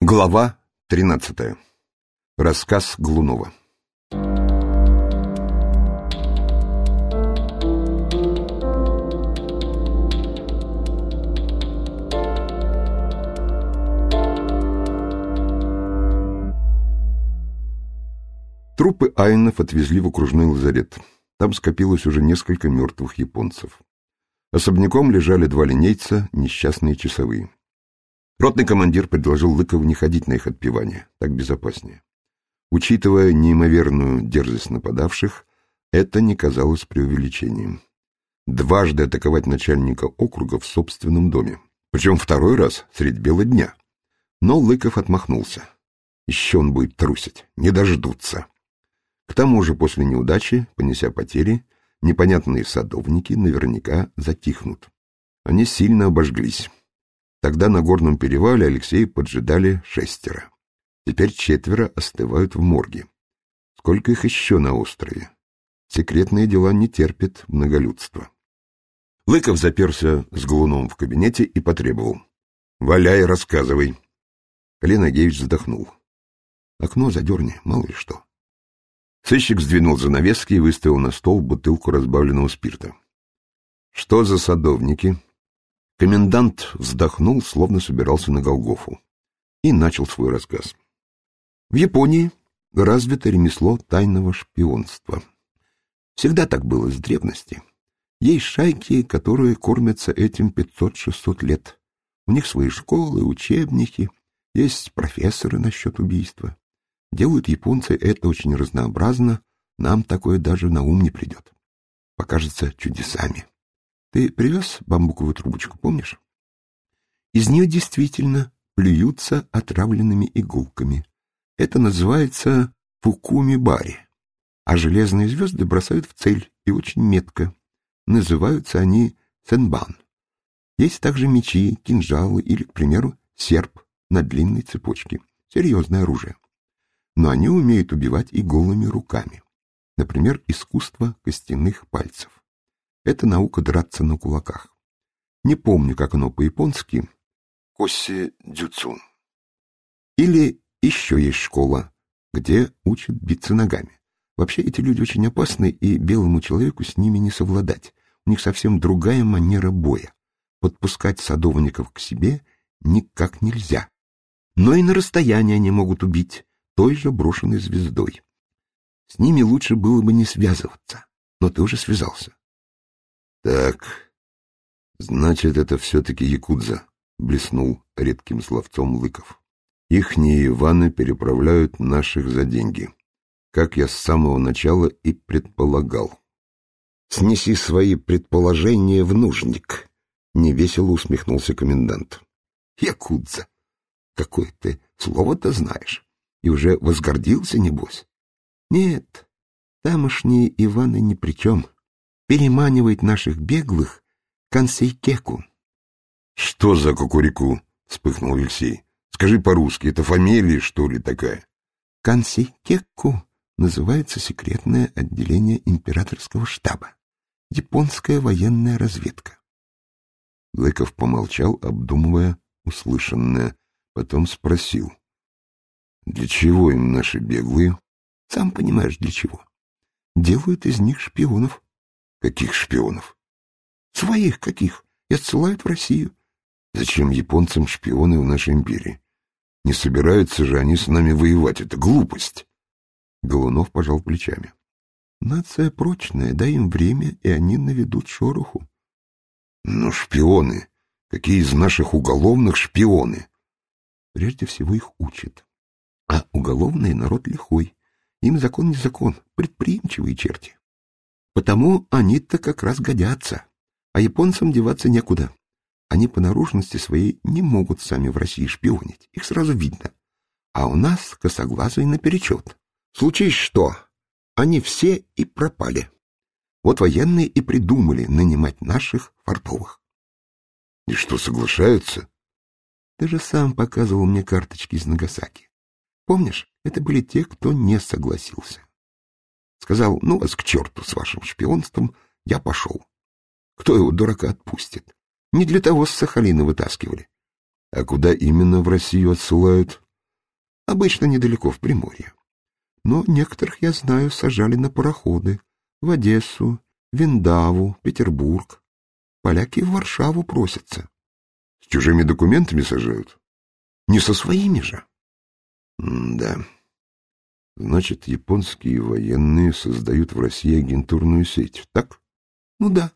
Глава 13. Рассказ Глунова. Трупы айнов отвезли в окружной лазарет. Там скопилось уже несколько мертвых японцев. Особняком лежали два линейца, несчастные часовые. Ротный командир предложил Лыкову не ходить на их отпевание, так безопаснее. Учитывая неимоверную дерзость нападавших, это не казалось преувеличением. Дважды атаковать начальника округа в собственном доме, причем второй раз средь бела дня. Но Лыков отмахнулся. Еще он будет трусить, не дождутся. К тому же после неудачи, понеся потери, непонятные садовники наверняка затихнут. Они сильно обожглись. Тогда на горном перевале Алексея поджидали 6. Теперь 4 остывают в морге. Сколько их еще на острове? Секретные дела не терпят многолюдства. Лыков заперся с Голуновым в кабинете и потребовал: «Валяй, рассказывай». Калин Агеевич вздохнул. «Окно задерни, мало ли что». Сыщик сдвинул занавески и выставил на стол бутылку разбавленного спирта. «Что за садовники?» Комендант вздохнул, словно собирался на Голгофу, и начал свой рассказ. В Японии развито ремесло тайного шпионства. Всегда так было с древности. Есть шайки, которые кормятся этим 500-600 лет. У них свои школы, учебники, есть профессоры насчет убийства. Делают японцы это очень разнообразно, нам такое даже на ум не придет. Покажется чудесами. Ты привез бамбуковую трубочку, помнишь? Из нее действительно плюются отравленными иголками. Это называется фукуми-бари. А железные звезды бросают в цель и очень метко. Называются они сенбан. Есть также мечи, кинжалы или, к примеру, серп на длинной цепочке. Серьезное оружие. Но они умеют убивать и голыми руками. Например, искусство костяных пальцев. Это наука драться на кулаках. Не помню, как оно по-японски. Коси-дюцу. Или еще есть школа, где учат биться ногами. Вообще эти люди очень опасны, и белому человеку с ними не совладать. У них совсем другая манера боя. Подпускать садовников к себе никак нельзя. Но и на расстоянии они могут убить той же брошенной звездой. С ними лучше было бы не связываться, но ты уже связался. Так, значит, это все-таки якудза, блеснул редким словцом Лыков. Ихние Иваны переправляют наших за деньги, как я с самого начала и предполагал. Снеси свои предположения в нужник, невесело усмехнулся комендант. Якудза, какое ты слово-то знаешь, и уже возгордился, небось? Нет, тамошние Иваны ни при чем. Переманивает наших беглых кансейкеку. — Что за кукурику? — вспыхнул Алексей. — Скажи по-русски, это фамилия, что ли, такая? — Кансейкеку называется секретное отделение императорского штаба. Японская военная разведка. Лыков помолчал, обдумывая услышанное, потом спросил: — Для чего им наши беглые? — Сам понимаешь, для чего. Делают из них шпионов. — Каких шпионов? — Своих каких, и отсылают в Россию. — Зачем японцам шпионы в нашей империи? Не собираются же они с нами воевать, это глупость. Голунов пожал плечами. — Нация прочная, дай им время, и они наведут шороху. — Но шпионы, какие из наших уголовных шпионы? — Прежде всего их учат. А уголовный народ лихой. Им закон не закон, предприимчивые черти. Потому они-то как раз годятся, а японцам деваться некуда. Они по наружности своей не могут сами в России шпионить, их сразу видно. А у нас косоглазые наперечет. Случись что, они все и пропали. Вот военные и придумали нанимать наших фартовых. И что, соглашаются? Ты же сам показывал мне карточки из Нагасаки. Помнишь, это были те, кто не согласился. Сказал: ну вас к черту с вашим шпионством, я пошел. Кто его, дурака, отпустит? Не для того с Сахалина вытаскивали. А куда именно в Россию отсылают? Обычно недалеко, в Приморье. Но некоторых, я знаю, сажали на пароходы. В Одессу, Виндаву, Петербург. Поляки в Варшаву просятся. С чужими документами сажают? Не со своими же. Да. Значит, японские военные создают в России агентурную сеть, так? Ну да.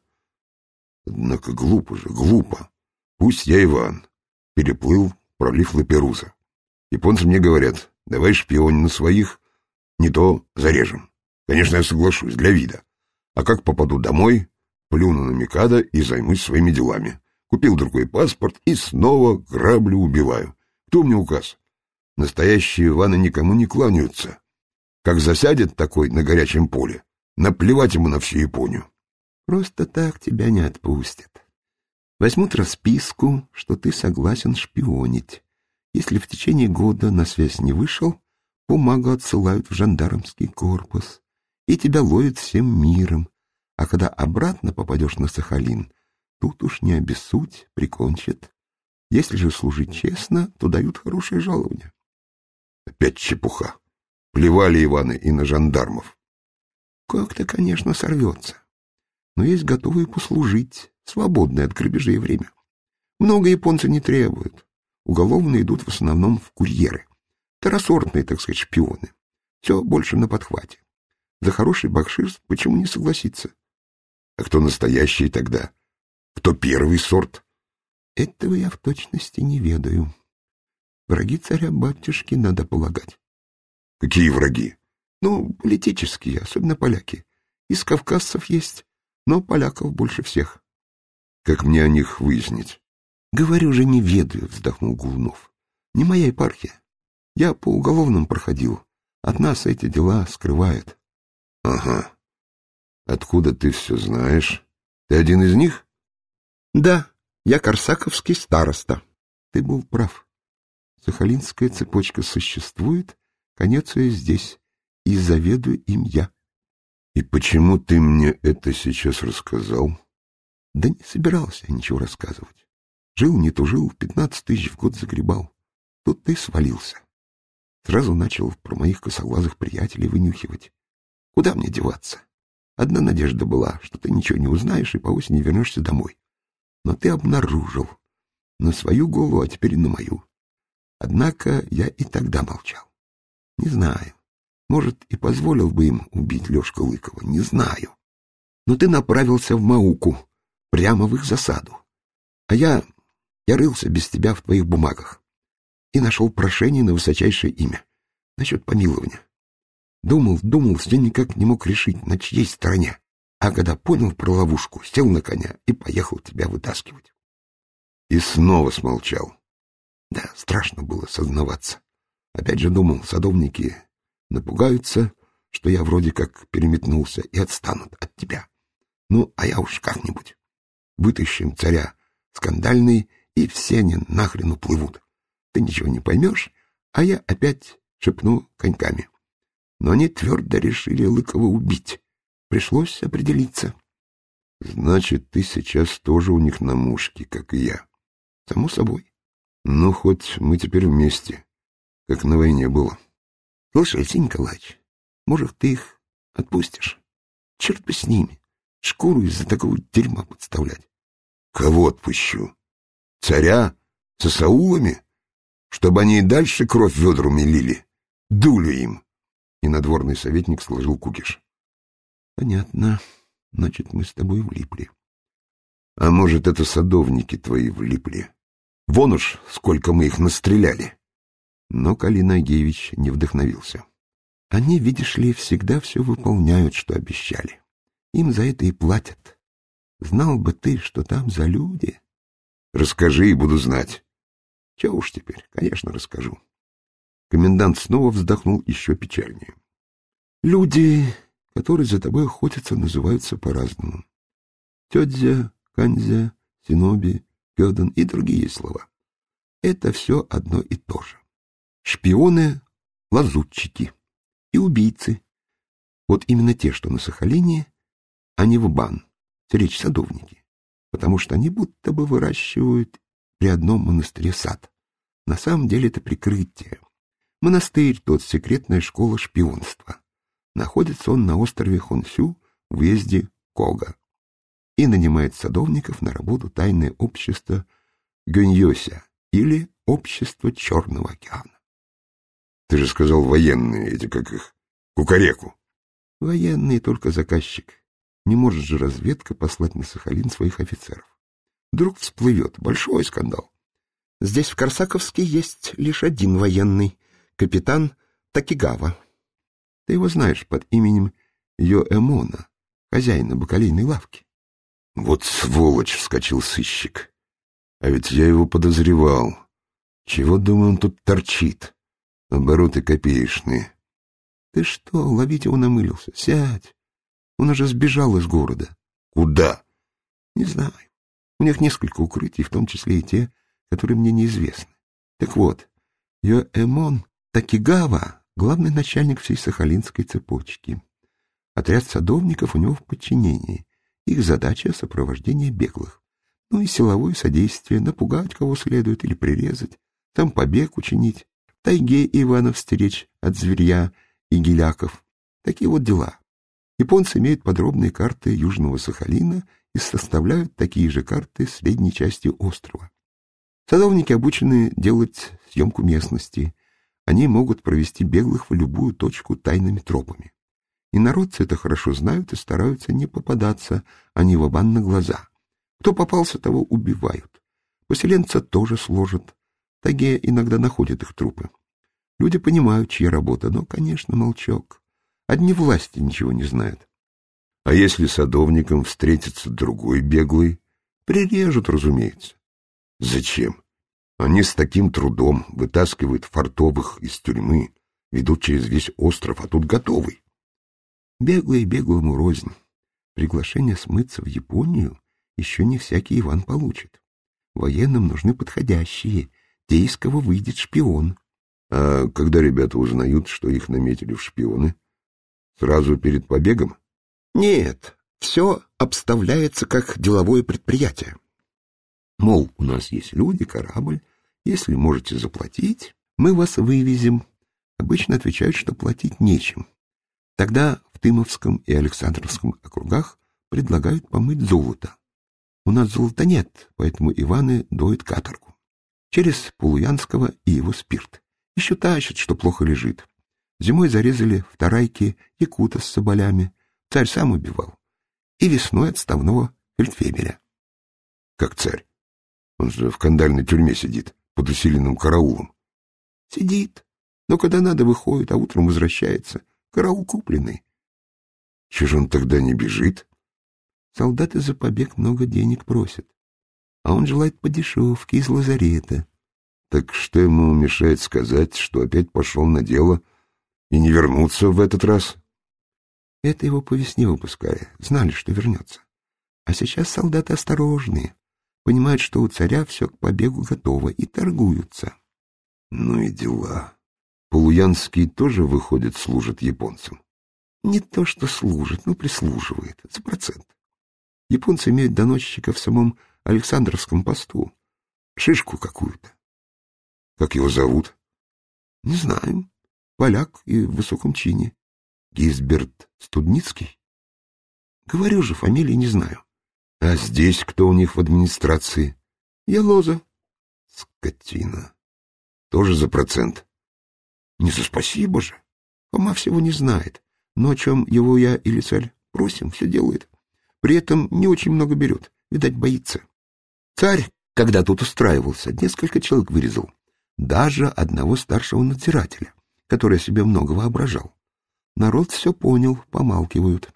Однако глупо же, глупо. Пусть я Иван. Переплыл, пролив Лаперуза. Японцы мне говорят, давай шпионь на своих, не то зарежем. Конечно, я соглашусь, для вида. А как попаду домой, плюну на Микадо и займусь своими делами. Купил другой паспорт и снова граблю, убиваю. Кто мне указ? Настоящие Иваны никому не кланяются. Как засядет такой на горячем поле, наплевать ему на всю Японию. Просто так тебя не отпустят. Возьмут расписку, что ты согласен шпионить. Если в течение года на связь не вышел, бумагу отсылают в жандармский корпус, и тебя ловят всем миром. А когда обратно попадешь на Сахалин, тут уж не обессудь, прикончат. Если же служить честно, то дают хорошее жалование. Опять чепуха. Плевали Иваны и на жандармов. Как-то, конечно, сорвется. Но есть готовые послужить, свободное от грабежей время. Много японцы не требуют. Уголовные идут в основном в курьеры. Второсортные, так сказать, шпионы. Все больше на подхвате. За хороший бакшиш почему не согласиться? А кто настоящий тогда? Кто первый сорт? Этого я в точности не ведаю. Враги царя-батюшки, надо полагать. Какие враги? Ну, политические, особенно поляки. Из кавказцев есть, но поляков больше всех. Как мне о них выяснить? Говорю же, не ведаю, вздохнул Голунов. Не моя епархия. Я по уголовным проходил. От нас эти дела скрывают. Ага. Откуда ты все знаешь? Ты один из них? Да, я корсаковский староста. Ты был прав. Сахалинская цепочка существует, конец ее здесь, и заведую им я. И почему ты мне это сейчас рассказал? Да не собирался я ничего рассказывать. Жил, не тужил, 15 тысяч в год загребал. Тут ты свалился. Сразу начал про моих косоглазых приятелей вынюхивать. Куда мне деваться? Одна надежда была, что ты ничего не узнаешь и по осени вернешься домой. Но ты обнаружил. На свою голову, а теперь и на мою. Однако я и тогда молчал. Не знаю. Может, и позволил бы им убить Лешка Лыкова. Не знаю. Но ты направился в Мауку, прямо в их засаду. А я рылся без тебя в твоих бумагах и нашел прошение на высочайшее имя насчет помилования. Думал, все никак не мог решить, на чьей стороне. А когда понял про ловушку, сел на коня и поехал тебя вытаскивать. И снова смолчал. Да, страшно было сознаваться. Опять же думал, садовники напугаются, что я вроде как переметнулся и отстанут от тебя. Ну, а я уж как-нибудь. Вытащим царя скандальный, и все они нахрен уплывут. Ты ничего не поймешь, а я опять шепну коньками. Но они твердо решили Лыкова убить. Пришлось определиться. Значит, ты сейчас тоже у них на мушке, как и я. Само собой. Ну, хоть мы теперь вместе, как на войне было. Слушай, Алексей Николаевич, может, ты их отпустишь? Черт бы с ними. Шкуру из-за такого дерьма подставлять. Кого отпущу? Царя? Со Саулами? Чтобы они и дальше кровь ведрами лили? Дулю им. И надворный советник сложил кукиш. Понятно. Значит, мы с тобой влипли. А может, это садовники твои влипли? Вон уж сколько мы их настреляли. Но Калин Агеевич не вдохновился. Они, видишь ли, всегда все выполняют, что обещали. Им за это и платят. Знал бы ты, что там за люди. Расскажи, и буду знать. Чего уж теперь, конечно, расскажу. Комендант снова вздохнул еще печальнее. Люди, которые за тобой охотятся, называются по-разному. Тёдзя, Канзя, Синоби, Кёден и другие слова. Это все одно и то же. Шпионы, лазутчики и убийцы. Вот именно те, что на Сахалине, а не в Бан, речь садовники, потому что они будто бы выращивают при одном монастыре сад. На самом деле это прикрытие. Монастырь тот, секретная школа шпионства. Находится он на острове Хонсю в уезде Кога и нанимает садовников на работу тайное общество Гёньёся или общество Черного океана. Ты же сказал военные, эти как их, кукареку. Военные только заказчик. Не может же разведка послать на Сахалин своих офицеров. Вдруг всплывет большой скандал. Здесь в Корсаковске есть лишь один военный, капитан Такигава. Ты его знаешь под именем Йоэмона, хозяина бакалейной лавки. Вот сволочь, вскочил сыщик. А ведь я его подозревал. Чего, думаю, он тут торчит? Обороты копеечные. Ты что, ловить его намылился? Сядь. Он уже сбежал из города. Куда? Не знаю. У них несколько укрытий, в том числе и те, которые мне неизвестны. Так вот, Йоэмон Такигава — главный начальник всей сахалинской цепочки. Отряд садовников у него в подчинении. Их задача — сопровождение беглых. Ну и силовое содействие, напугать кого следует или прирезать, там побег учинить, в тайге Иванов стеречь от зверья и геляков. Такие вот дела. Японцы имеют подробные карты Южного Сахалина и составляют такие же карты средней части острова. Садовники обучены делать съемку местности. Они могут провести беглых в любую точку тайными тропами. И народцы это хорошо знают и стараются не попадаться, они ва-бан на глаза. Кто попался, того убивают. Поселенца тоже сложат. В тайге иногда находят их трупы. Люди понимают, чья работа, но, конечно, молчок. Одни власти ничего не знают. А если садовникам встретится другой беглый? Прирежут, разумеется. Зачем? Они с таким трудом вытаскивают фартовых из тюрьмы, ведут через весь остров, а тут готовый. Беглый беглому рознь. Приглашение смыться в Японию еще не всякий Иван получит. Военным нужны подходящие, те, из кого выйдет шпион. А когда ребята узнают, что их наметили в шпионы? Сразу перед побегом? Нет, все обставляется как деловое предприятие. Мол, у нас есть люди, корабль, если можете заплатить, мы вас вывезем. Обычно отвечают, что платить нечем. Тогда в Тымовском и Александровском округах предлагают помыть золото. У нас золота нет, поэтому Иваны доят каторгу. Через Полуянского и его спирт. Еще тащат, что плохо лежит. Зимой зарезали в Тарайке якута с соболями. Царь сам убивал. И весной отставного фельдфебеля. Как царь? Он же в кандальной тюрьме сидит, под усиленным караулом. Сидит, но когда надо, выходит, а утром возвращается. Караул купленный. Чего же он тогда не бежит? Солдаты за побег много денег просят. А он желает по дешевке из лазарета. Так что ему мешает сказать, что опять пошел на дело и не вернуться в этот раз? Это его по весне выпускали, знали, что вернется. А сейчас солдаты осторожные, понимают, что у царя все к побегу готово, и торгуются. Ну и дела. Полуянский тоже, выходит, служит японцам? Не то что служит, но прислуживает, за процент. Японцы имеют доносчика в самом Александровском посту. Шишку какую-то. Как его зовут? Не знаем. Поляк и в высоком чине. Гизберт Студницкий? Говорю же, фамилии не знаю. А здесь кто у них в администрации? Ялоза. Скотина. Тоже за процент? Не за спасибо же. Фома всего не знает. Но о чем его я или царь просим, все делает. При этом не очень много берет. Видать, боится. Царь, когда тут устраивался, несколько человек вырезал. Даже одного старшего надзирателя, который о себе много воображал. Народ все понял, помалкивают.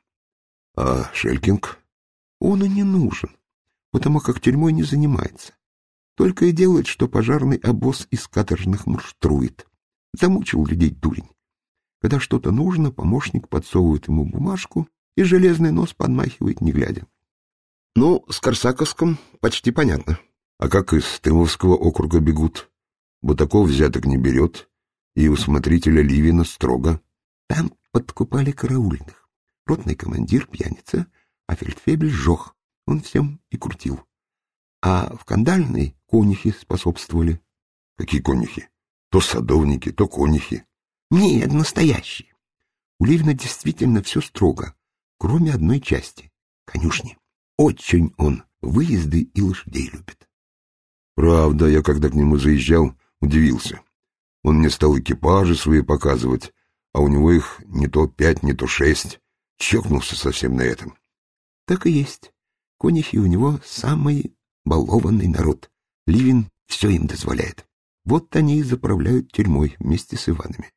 А Шелькинг? Он и не нужен, потому как тюрьмой не занимается. Только и делает, что пожарный обоз из каторжных муштрует. Замучил людей дурень. Когда что-то нужно, помощник подсовывает ему бумажку, и железный нос подмахивает, не глядя. Ну, с Корсаковском почти понятно. А как из Тымовского округа бегут? Бутаков взяток не берет, и у смотрителя Ливина строго. Там подкупали караульных. Ротный командир пьяница, а фельдфебель жох. Он всем и крутил. А в кандальной конюхи способствовали. Какие конюхи? То садовники, то конюхи. Нет, настоящие. У Левина действительно все строго, кроме одной части — конюшни. Очень он выезды и лошадей любит. Правда, я когда к нему заезжал, удивился. Он мне стал экипажи свои показывать, а у него их не то 5, не то 6. Чокнулся совсем на этом. Так и есть. Конюхи у него самый балованный народ. Ливин все им дозволяет. Вот они и заправляют тюрьмой вместе с Иванами.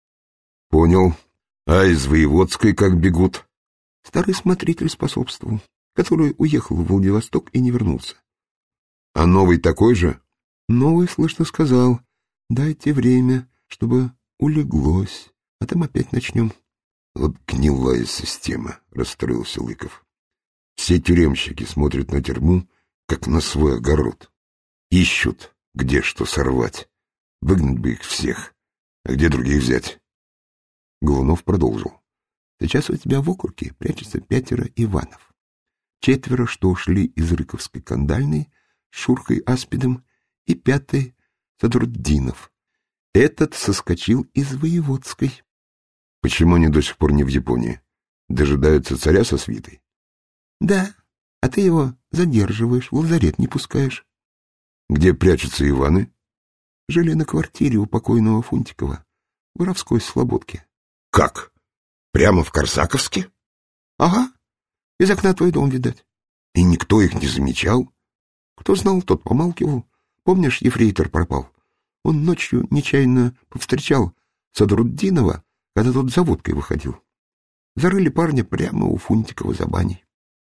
Понял. А из Воеводской как бегут? Старый смотритель способствовал, который уехал в Владивосток и не вернулся. А новый такой же? Новый, слышно, сказал: дайте время, чтобы улеглось, а там опять начнем. Вот гнилая система, расстроился Лыков. Все тюремщики смотрят на тюрьму, как на свой огород. Ищут, где что сорвать. Выгнать бы их всех. А где других взять? Голунов продолжил. Сейчас у тебя в округе прячется 5 Иванов. 4, что ушли из Рыковской кандальной с Шуркой Аспидом, и 5 Садруддинов. Этот соскочил из Воеводской. Почему они до сих пор не в Японии? Дожидаются царя со свитой? Да, а ты его задерживаешь, в лазарет не пускаешь. Где прячутся Иваны? Жили на квартире у покойного Фунтикова, в Воровской слободке. Как? Прямо в Корсаковске? Ага, из окна твой дом видать. И никто их не замечал? Кто знал, тот помалкивал. Помнишь, ефрейтор пропал? Он ночью нечаянно повстречал Садруддинова, когда тот за водкой выходил. Зарыли парня прямо у Фунтикова за баней.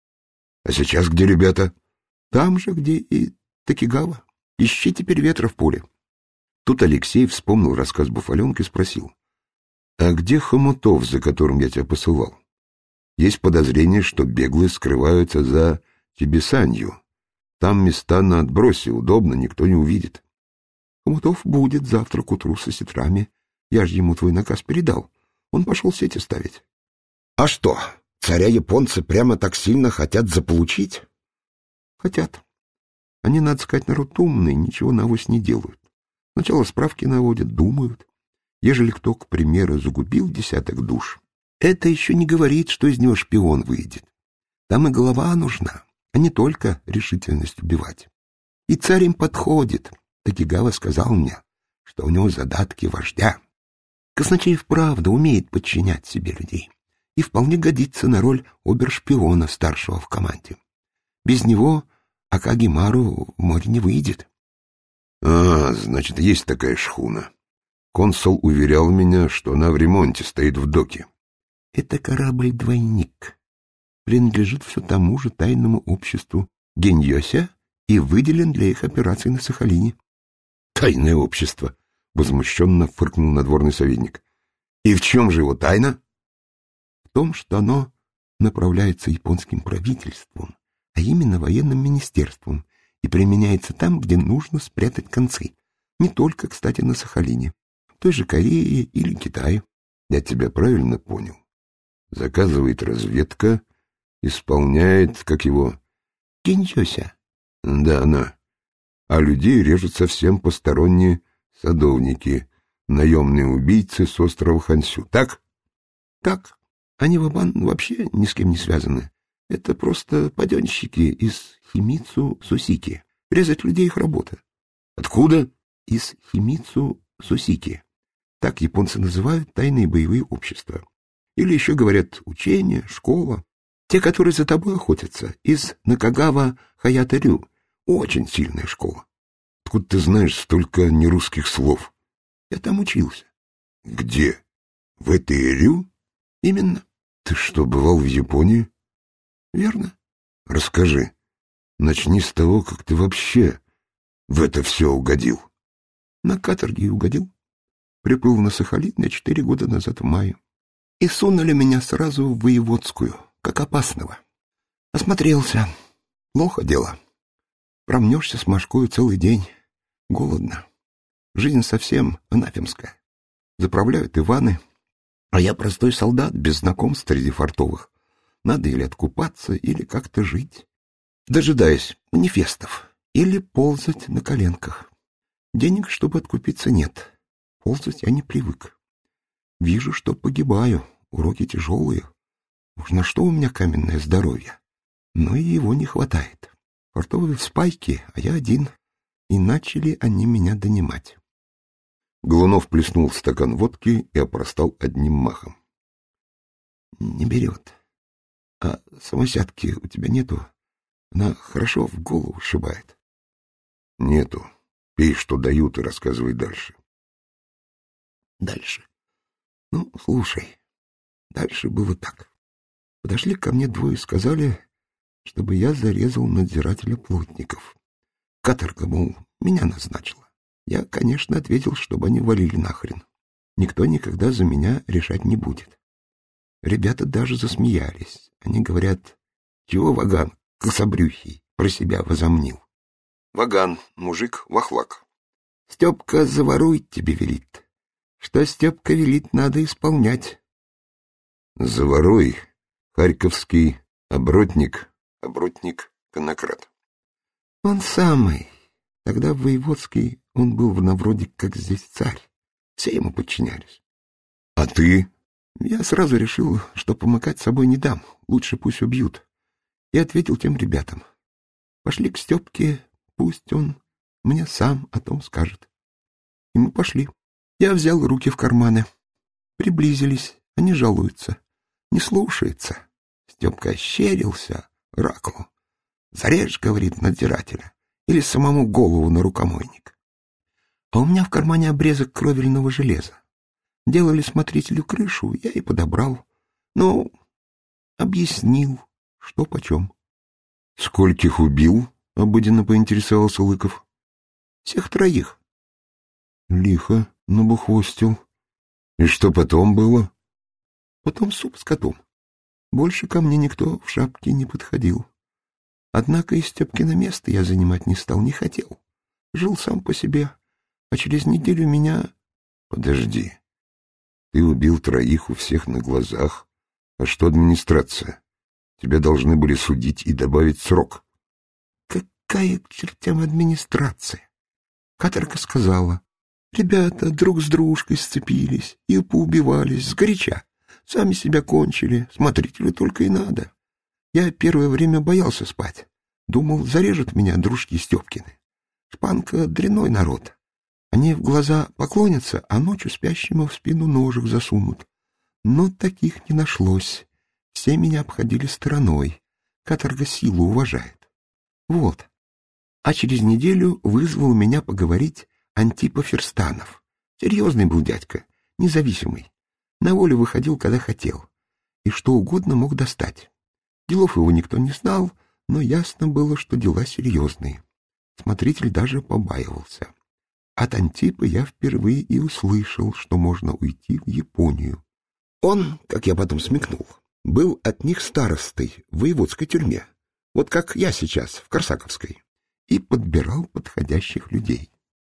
А сейчас где ребята? Там же, где и Токигава. Ищи теперь ветра в поле. Тут Алексей вспомнил рассказ Буфаленка и спросил: а где Хомутов, за которым я тебя посылал? Есть подозрение, что беглые скрываются за Чебесанью. Там места на отбросе, удобно, никто не увидит. Хомутов будет завтра к утру со сетрами. Я же ему твой наказ передал. Он пошел сети ставить. А что, царя японцы прямо так сильно хотят заполучить? Хотят. Они, надо сказать, народ умный, ничего навось не делают. Сначала справки наводят, думают. Ежели кто, к примеру, загубил 10 душ, это еще не говорит, что из него шпион выйдет. Там и голова нужна, а не только решительность убивать. И царь им подходит. Токигава сказал мне, что у него задатки вождя. Казначей вправду умеет подчинять себе людей и вполне годится на роль обершпиона старшего в команде. Без него Акагимару в море не выйдет. А, значит, есть такая шхуна. Консул уверял меня, что она в ремонте, стоит в доке. Это корабль-двойник. Принадлежит все тому же тайному обществу Геньёся и выделен для их операций на Сахалине. Тайное общество, возмущенно фыркнул надворный советник. И в чем же его тайна? В том, что оно направляется японским правительством, а именно военным министерством, и применяется там, где нужно спрятать концы. Не только, кстати, на Сахалине. В той же Корее или Китае. Я тебя правильно понял? Заказывает разведка, исполняет, как его... Геньёся. Да, она. А людей режут совсем посторонние садовники, наемные убийцы с острова Хансю. Так? Так. Они в Абан вообще ни с кем не связаны. Это просто паденщики из Химицу-Сусики. Резать людей — их работа. Откуда? Из Химицу-Сусики. Так японцы называют тайные боевые общества. Или еще говорят учения, школа. Те, которые за тобой охотятся, из Накагава Хаята-рю. Очень сильная школа. Откуда ты знаешь столько нерусских слов? Я там учился. Где? В этой рю? Именно. Ты что, бывал в Японии? Верно. Расскажи. Начни с того, как ты вообще в это все угодил. На каторге и угодил. Приплыл на Сахалин я 4 года назад в мае. И сунули меня сразу в Воеводскую, как опасного. Осмотрелся. Плохо дело. Промнешься с мошкою целый день. Голодно. Жизнь совсем анафемская. Заправляют Иваны. А я простой солдат, без знакомств среди фартовых. Надо или откупаться, или как-то жить, дожидаясь манифестов, или ползать на коленках. Денег, чтобы откупиться, нет. Ползать я не привык. Вижу, что погибаю, уроки тяжелые. Уж на что у меня каменное здоровье? Но и его не хватает. Фартовые в спайке, а я один. И начали они меня донимать. Голунов плеснул в стакан водки и опростал одним махом. Не берет. А самосядки у тебя нету? Она хорошо в голову сшибает. Нету. Пей, что дают, и рассказывай дальше. Дальше. Ну, слушай. Дальше было так. Подошли ко мне двое и сказали, чтобы я зарезал надзирателя плотников. Каторга, мол, меня назначила. Я, конечно, ответил, чтобы они валили нахрен. Никто никогда за меня решать не будет. Ребята даже засмеялись. Они говорят: чего Ваган, кособрюхий, про себя возомнил? Ваган, мужик, вахлак. Степка заворует тебе велит. Что Степка велит, надо исполнять. Заворуй, харьковский оборотник, конократ. Он самый. Тогда в Воеводский он был вроде как здесь царь. Все ему подчинялись. А ты? Я сразу решил, что помыкать собой не дам. Лучше пусть убьют. И ответил тем ребятам: пошли к Степке, пусть он мне сам о том скажет. И мы пошли. Я взял руки в карманы. Приблизились, они жалуются. Не слушается. Степка ощерился, раку. Зарежь, говорит, надзирателя, или самому голову на рукомойник. А у меня в кармане обрезок кровельного железа. Делали смотрителю крышу, я и подобрал. Ну, объяснил, что почем. — Скольких убил? — обыденно поинтересовался Лыков. — Всех троих. — Лихо набухвостил. И что потом было? — Потом суп с котом. Больше ко мне никто в шапке не подходил. Однако и Степкино место я занимать не стал, не хотел. Жил сам по себе, а через неделю меня... — Подожди. Ты убил троих у всех на глазах. А что администрация? Тебя должны были судить и добавить срок. Какая к чертям администрация? Каторга сказала: ребята друг с дружкой сцепились и поубивались сгоряча. Сами себя кончили, смотрителю только и надо. Я первое время боялся спать. Думал, зарежут меня дружки Степкины. Шпанка — дрянной народ. Они в глаза поклонятся, а ночью спящему в спину ножик засунут. Но таких не нашлось. Все меня обходили стороной. Каторга силу уважает. Вот. А через неделю вызвал меня поговорить Антипа Ферстанов. Серьезный был дядька, независимый. На волю выходил, когда хотел. И что угодно мог достать. Делов его никто не знал, но ясно было, что дела серьезные. Смотритель даже побаивался. От Антипа я впервые и услышал, что можно уйти в Японию. Он, как я потом смекнул, был от них старостой в воеводской тюрьме, вот как я сейчас в Корсаковской, и подбирал подходящих людей.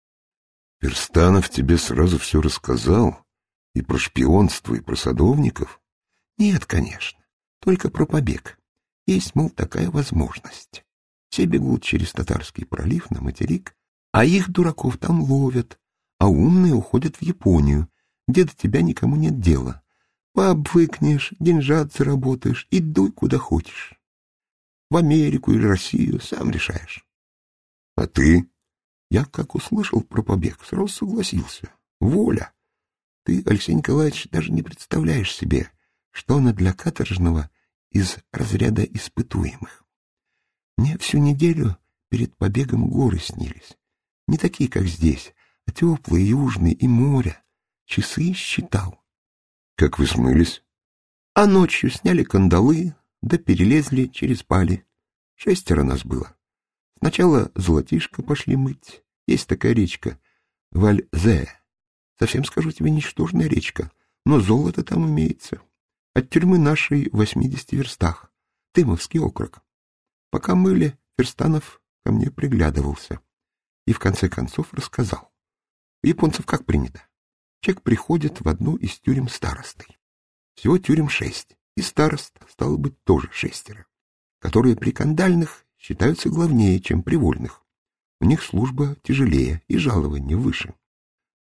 Ферстанов тебе сразу все рассказал? И про шпионство, и про садовников? Нет, конечно, только про побег. Есть, мол, такая возможность. Все бегут через Татарский пролив на материк, а их, дураков, там ловят, а умные уходят в Японию, где до тебя никому нет дела. Пообвыкнешь, деньжат заработаешь и дуй куда хочешь. В Америку или Россию сам решаешь. А ты? Я, как услышал про побег, сразу согласился. Воля! Ты, Алексей Николаевич, даже не представляешь себе, что она для каторжного из разряда испытуемых. Мне всю неделю перед побегом горы снились. Не такие, как здесь, а теплые, южные и море. Часы считал. Как вы смылись? А ночью сняли кандалы, да перелезли через пали. 6 нас было. Сначала золотишко пошли мыть. Есть такая речка Вальзе. Совсем, скажу тебе, ничтожная речка, но золото там имеется. От тюрьмы нашей в 80 верстах. Тымовский округ. Пока мыли, Ферстанов ко мне приглядывался. И в конце концов рассказал. У японцев как принято? Человек приходит в одну из тюрем старостой. Всего тюрем 6, и старост, стало быть, тоже 6, которые при кандальных считаются главнее, чем при вольных. У них служба тяжелее и жалование выше.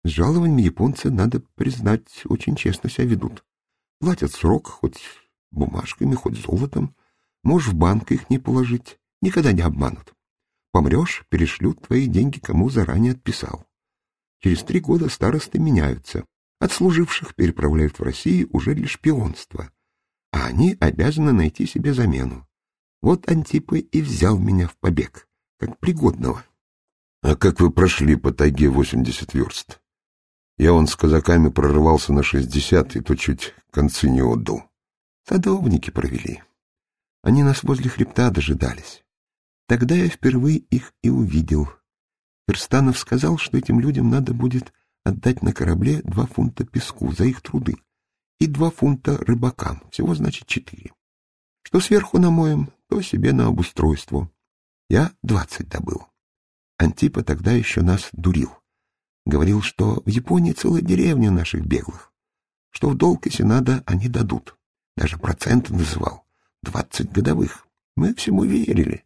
С жалованиями японцы, надо признать, очень честно себя ведут. Платят срок, хоть бумажками, хоть золотом. Можешь в банк их не положить, никогда не обманут. Помрешь, перешлют твои деньги, кому заранее отписал. Через 3 года старосты меняются. Отслуживших переправляют в Россию уже для шпионства. А они обязаны найти себе замену. Вот Антипа и взял меня в побег, как пригодного. — А как вы прошли по тайге 80 верст? Я с казаками прорывался на 60, и то чуть концы не отдал. Садовники провели. Они нас возле хребта дожидались. Тогда я впервые их и увидел. Перстанов сказал, что этим людям надо будет отдать на корабле 2 фунта песку за их труды и 2 фунта рыбакам, всего, значит, 4. Что сверху намоем, то себе на обустройство. Я 20 добыл. Антипа тогда еще нас дурил. Говорил, что в Японии целая деревня наших беглых, что в долг, если надо, они дадут. Даже проценты называл. 20 годовых. Мы всему верили.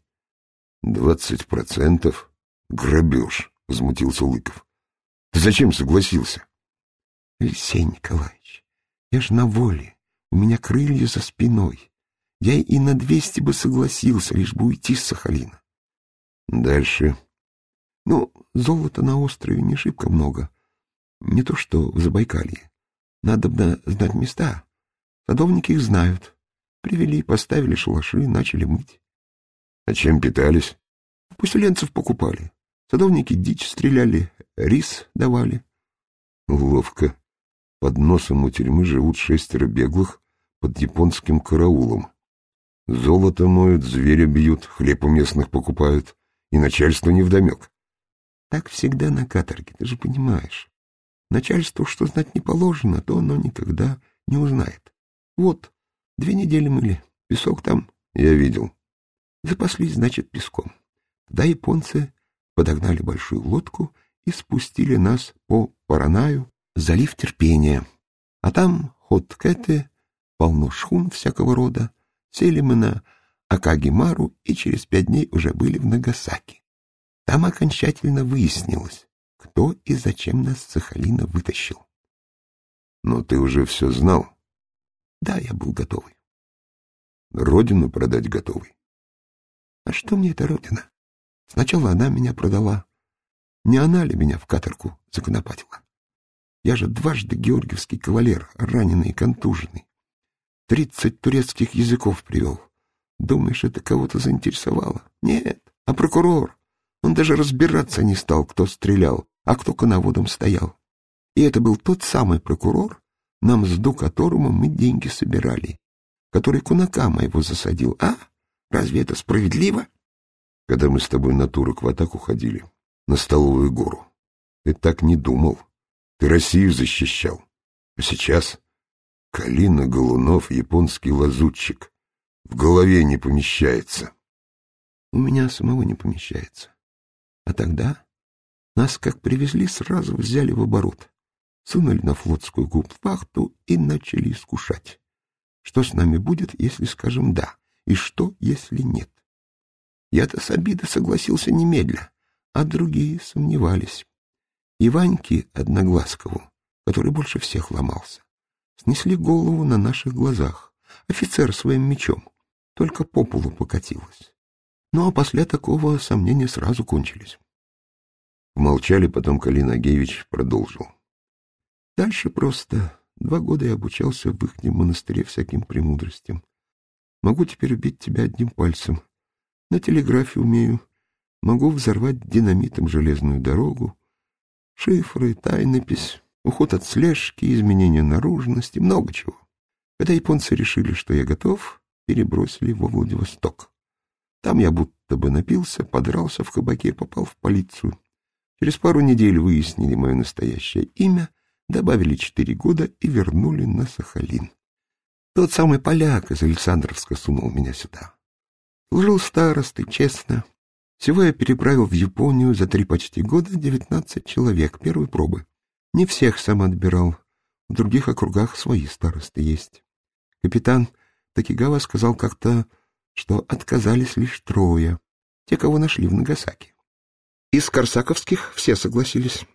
20%? Грабеж, — возмутился Лыков. Ты зачем согласился? Алексей Николаевич, я ж на воле. У меня крылья за спиной. Я и на 200 бы согласился, лишь бы уйти с Сахалина. Дальше? Ну, золота на острове не шибко много. Не то что в Забайкалье. Надо знать места. Садовники их знают. Привели, поставили шалаши, начали мыть. А чем питались? Поселенцев покупали. Садовники дичь стреляли, рис давали. Ловко. Под носом у тюрьмы живут 6 беглых под японским караулом. Золото моют, зверя бьют, хлеб у местных покупают. И начальство невдомек. Так всегда на каторге, ты же понимаешь. Начальству, что знать не положено, то оно никогда не узнает. Вот, 2 недели мыли, песок там. Я видел. Запаслись, значит, песком. Тогда японцы подогнали большую лодку и спустили нас по Паранаю, залив Терпения. А там ход Кэте, полно шхун всякого рода. Сели мы на Акагимару и через 5 дней уже были в Нагасаки. Там окончательно выяснилось, кто и зачем нас с Сахалина вытащил. Но ты уже все знал? Да, я был готовый. Родину продать готовый? А что мне эта родина? Сначала она меня продала. Не она ли меня в каторгу законопатила? Я же 2-dy георгиевский кавалер, раненый и контуженный. 30 турецких языков привел. Думаешь, это кого-то заинтересовало? Нет, а прокурор. Он даже разбираться не стал, кто стрелял, а кто коноводом стоял. И это был тот самый прокурор, на мзду которому мы деньги собирали, который кунака моего засадил. А? Разве это справедливо? Когда мы с тобой на турок в атаку ходили, на Столовую гору, ты так не думал. Ты Россию защищал. А сейчас Калина Голунов, японский лазутчик. В голове не помещается. У меня самого не помещается. А тогда нас, как привезли, сразу взяли в оборот, сунули на флотскую гауптвахту и начали искушать. Что с нами будет, если скажем «да», и что, если нет? Я-то с обиды согласился немедля, а другие сомневались. И Ваньке Одноглазкову, который больше всех ломался, снесли голову на наших глазах. Офицер своим мечом, только по полу покатилась. Ну, а после такого сомнения сразу кончились. Молчали, потом Калин Агеевич продолжил. Дальше просто 2 года я обучался в ихнем монастыре всяким премудростям. Могу теперь убить тебя одним пальцем. На телеграфе умею. Могу взорвать динамитом железную дорогу. Шифры, тайнопись, уход от слежки, изменение наружности, много чего. Когда японцы решили, что я готов, перебросили во Владивосток. Там я будто бы напился, подрался в кабаке, попал в полицию. Через пару недель выяснили мое настоящее имя, добавили 4 года и вернули на Сахалин. Тот самый поляк из Александровска сунул меня сюда. Служил старостой, честно. Всего я переправил в Японию за 3 почти года 19 человек первой пробы. Не всех сам отбирал. В других округах свои старосты есть. Капитан Такигава сказал как-то, что отказались лишь 3, те, кого нашли в Нагасаки. Из корсаковских все согласились.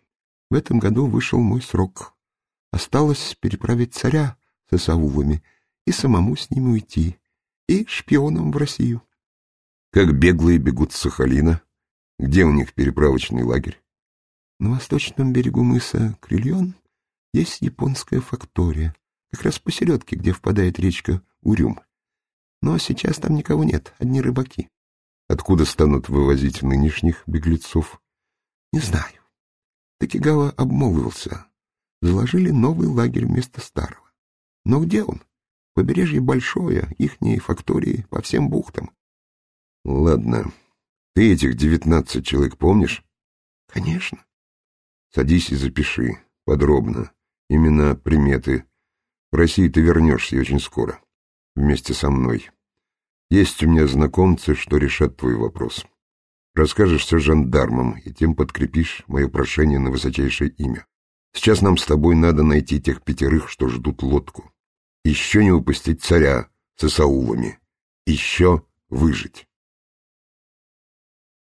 В этом году вышел мой срок. Осталось переправить царя с эсаулами и самому с ними уйти, и шпионом в Россию. Как беглые бегут с Сахалина? Где у них переправочный лагерь? На восточном берегу мыса Крильон есть японская фактория, как раз посередке, где впадает речка Урюм. Но сейчас там никого нет, одни рыбаки. Откуда станут вывозить нынешних беглецов? Не знаю. Токигава обмолвился. Заложили новый лагерь вместо старого. Но где он? Побережье большое, ихние фактории по всем бухтам. Ладно. Ты этих 19 человек помнишь? Конечно. Садись и запиши. Подробно. Имена, приметы. В Россию ты вернешься и очень скоро. Вместе со мной. Есть у меня знакомцы, что решат твой вопрос. Расскажешь все жандармам, и тем подкрепишь мое прошение на высочайшее имя. Сейчас нам с тобой надо найти тех 5, что ждут лодку. Еще не упустить царя с эсаулами. Еще выжить.